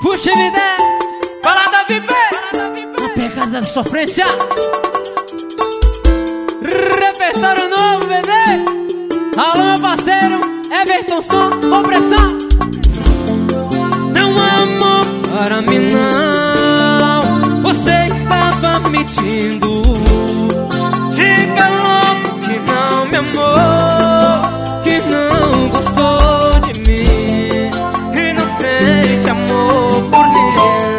Puxa me der, Fala da VIP, uma pegada da sofrência. Repertório novo, bebê. Alô, meu parceiro, Everton Som, opressão. Não há amor para mim não, você estava mentindo. Diga logo que não me amou, que não gostou de mim e não sente amor por ninguém.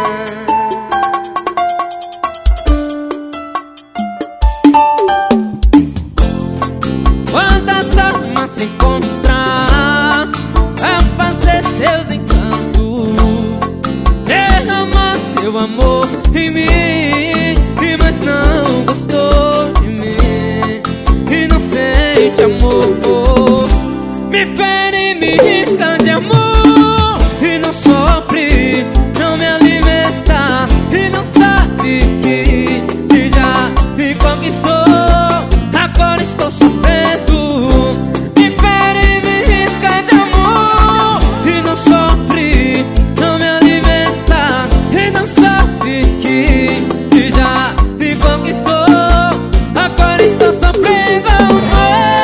Quantas armas se encontrar a fazer seus encantos, derramar seu amor em mim, mas não gostou de mim e não sente amor. Me fere, me risca de amor e não sofre, não me alimenta e não sabe que já me conquistou. Agora estou sofrendo. Me fere, me risca de amor e não sofre, não me alimenta e não sabe que já me conquistou. Agora estou sofrendo, amor.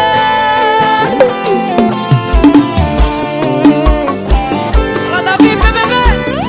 Fala da VIP, bebê.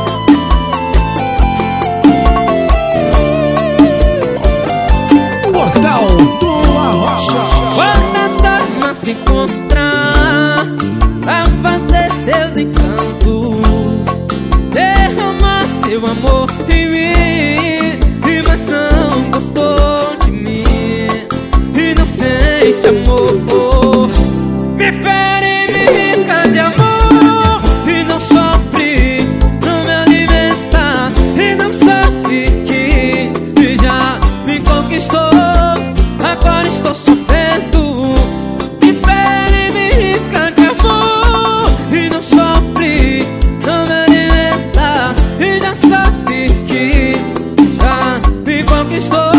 Portal do Arrocha. Quantas armas se encontrar pra fazer seus encantos, derramar seu amor em mim, mas não gostou de mim e não sente amor. Me fere, me risca de amor e não sofre, não me alimenta e não sabe que já me conquistou. Agora estou sofrendo. Me fere, me risca de amor e não sofre, não me alimenta e já sabe que já me conquistou.